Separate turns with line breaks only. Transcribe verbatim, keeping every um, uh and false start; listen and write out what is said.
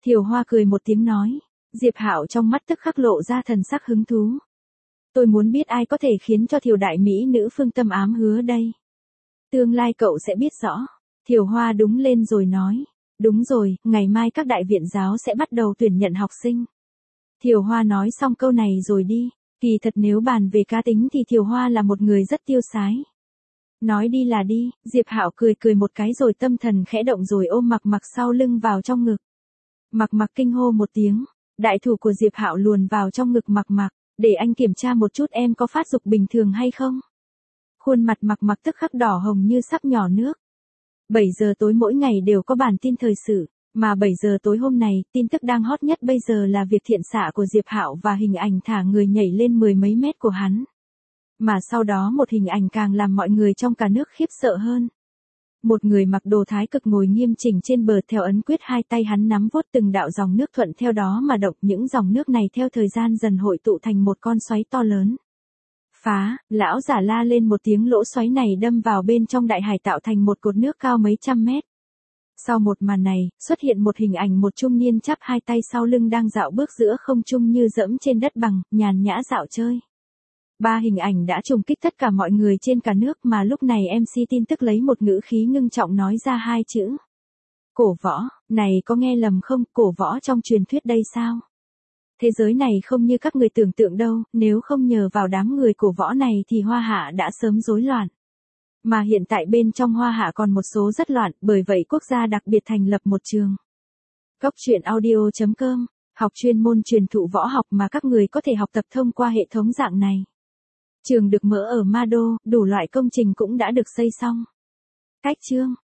Thiều Hoa cười một tiếng nói. Diệp Hạo trong mắt tức khắc lộ ra thần sắc hứng thú. Tôi muốn biết ai có thể khiến cho Thiều đại mỹ nữ phương tâm ám hứa đây. Tương lai cậu sẽ biết rõ. Thiều Hoa đúng lên rồi nói. Đúng rồi, ngày mai các đại viện giáo sẽ bắt đầu tuyển nhận học sinh. Thiều Hoa nói xong câu này rồi đi. Kỳ thật nếu bàn về cá tính thì Thiều Hoa là một người rất tiêu sái. Nói đi là đi, Diệp Hạo cười cười một cái rồi tâm thần khẽ động rồi ôm Mặc Mặc sau lưng vào trong ngực. Mặc Mặc kinh hô một tiếng, đại thủ của Diệp Hạo luồn vào trong ngực Mặc Mặc, để anh kiểm tra một chút em có phát dục bình thường hay không. Khuôn mặt Mặc Mặc tức khắc đỏ hồng như sắp nhỏ nước. bảy giờ tối mỗi ngày đều có bản tin thời sự, mà bảy giờ tối hôm này, tin tức đang hot nhất bây giờ là việc thiện xạ của Diệp Hạo và hình ảnh thả người nhảy lên mười mấy mét của hắn. Mà sau đó một hình ảnh càng làm mọi người trong cả nước khiếp sợ hơn. Một người mặc đồ thái cực ngồi nghiêm chỉnh trên bờ theo ấn quyết, hai tay hắn nắm vuốt từng đạo dòng nước thuận theo đó mà động, những dòng nước này theo thời gian dần hội tụ thành một con xoáy to lớn. Phá, lão giả la lên một tiếng, lỗ xoáy này đâm vào bên trong đại hải tạo thành một cột nước cao mấy trăm mét. Sau một màn này, xuất hiện một hình ảnh một trung niên chắp hai tay sau lưng đang dạo bước giữa không trung như dẫm trên đất bằng, nhàn nhã dạo chơi. Ba hình ảnh đã trùng kích tất cả mọi người trên cả nước mà lúc này em xê tin tức lấy một ngữ khí ngưng trọng nói ra hai chữ. Cổ võ, này có nghe lầm không, cổ võ trong truyền thuyết đây sao? Thế giới này không như các người tưởng tượng đâu, nếu không nhờ vào đám người cổ võ này thì Hoa Hạ đã sớm rối loạn. Mà hiện tại bên trong Hoa Hạ còn một số rất loạn, bởi vậy quốc gia đặc biệt thành lập một trường. Góc truyện audio chấm com, học chuyên môn truyền thụ võ học mà các người có thể học tập thông qua hệ thống dạng này. Trường được mở ở Ma Đô, đủ loại công trình cũng đã được xây xong. Cách chương